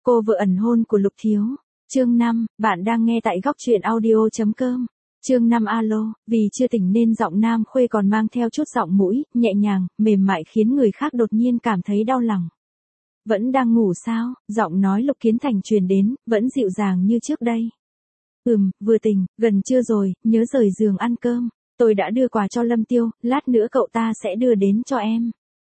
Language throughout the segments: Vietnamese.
Cô vợ ẩn hôn của Lục Thiếu. Chương 5, bạn đang nghe tại góc truyện audio.com. Chương 5 alo, vì chưa tỉnh nên giọng Nam Khuê còn mang theo chút giọng mũi, nhẹ nhàng, mềm mại khiến người khác đột nhiên cảm thấy đau lòng. Vẫn đang ngủ sao? Giọng nói Lục Kiến Thành truyền đến, vẫn dịu dàng như trước đây. Vừa tỉnh, gần trưa rồi, nhớ rời giường ăn cơm. Tôi đã đưa quà cho Lâm Tiêu, lát nữa cậu ta sẽ đưa đến cho em.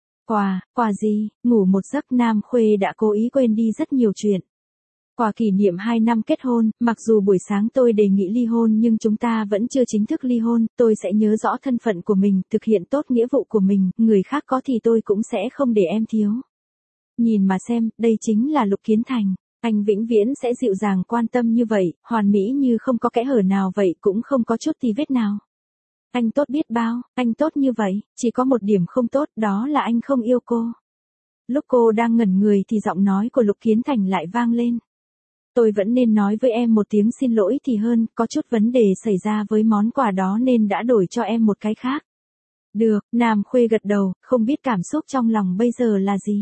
Quà gì? Ngủ một giấc Nam Khuê đã cố ý quên đi rất nhiều chuyện. Quà kỷ niệm 2 năm kết hôn, mặc dù buổi sáng tôi đề nghị ly hôn nhưng chúng ta vẫn chưa chính thức ly hôn, tôi sẽ nhớ rõ thân phận của mình, thực hiện tốt nghĩa vụ của mình, người khác có thì tôi cũng sẽ không để em thiếu. Nhìn mà xem, đây chính là Lục Kiến Thành, anh vĩnh viễn sẽ dịu dàng quan tâm như vậy, hoàn mỹ như không có kẽ hở nào vậy cũng không có chút tì vết nào. Anh tốt biết bao, anh tốt như vậy, chỉ có một điểm không tốt, đó là anh không yêu cô. Lúc cô đang ngẩn người thì giọng nói của Lục Kiến Thành lại vang lên. Tôi vẫn nên nói với em một tiếng xin lỗi thì hơn, có chút vấn đề xảy ra với món quà đó nên đã đổi cho em một cái khác. Được, Nam Khuê gật đầu, không biết cảm xúc trong lòng bây giờ là gì.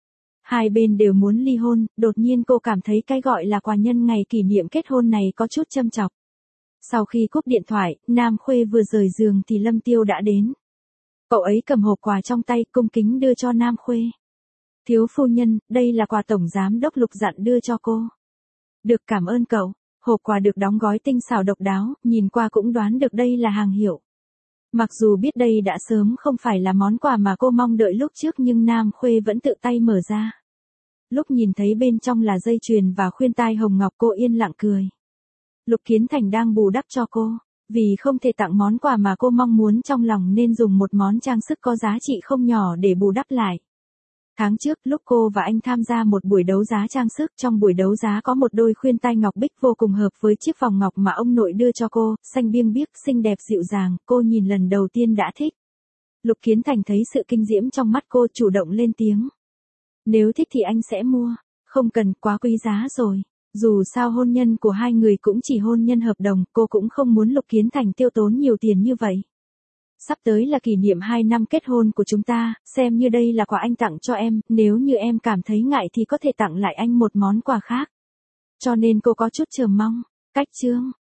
Hai bên đều muốn ly hôn, đột nhiên cô cảm thấy cái gọi là quà nhân ngày kỷ niệm kết hôn này có chút châm chọc. Sau khi cúp điện thoại, Nam Khuê vừa rời giường thì Lâm Tiêu đã đến. Cậu ấy cầm hộp quà trong tay cung kính đưa cho Nam Khuê. Thiếu phu nhân, đây là quà tổng giám đốc Lục dặn đưa cho cô. Được, cảm ơn cậu. Hộp quà được đóng gói tinh xảo độc đáo, nhìn qua cũng đoán được đây là hàng hiệu. Mặc dù biết đây đã sớm không phải là món quà mà cô mong đợi lúc trước nhưng Nam Khuê vẫn tự tay mở ra. Lúc nhìn thấy bên trong là dây chuyền và khuyên tai hồng ngọc cô yên lặng cười. Lục Kiến Thành đang bù đắp cho cô, vì không thể tặng món quà mà cô mong muốn trong lòng nên dùng một món trang sức có giá trị không nhỏ để bù đắp lại. Tháng trước, lúc cô và anh tham gia một buổi đấu giá trang sức, trong buổi đấu giá có một đôi khuyên tai ngọc bích vô cùng hợp với chiếc vòng ngọc mà ông nội đưa cho cô, xanh biêng biếc, xinh đẹp dịu dàng, cô nhìn lần đầu tiên đã thích. Lục Kiến Thành thấy sự kinh diễm trong mắt cô, chủ động lên tiếng. Nếu thích thì anh sẽ mua, không cần, quá quý giá rồi. Dù sao hôn nhân của hai người cũng chỉ hôn nhân hợp đồng, cô cũng không muốn Lục Kiến Thành tiêu tốn nhiều tiền như vậy. Sắp tới là kỷ niệm 2 năm kết hôn của chúng ta, xem như đây là quà anh tặng cho em, nếu như em cảm thấy ngại thì có thể tặng lại anh một món quà khác. Cho nên cô có chút chờ mong. Cách chương.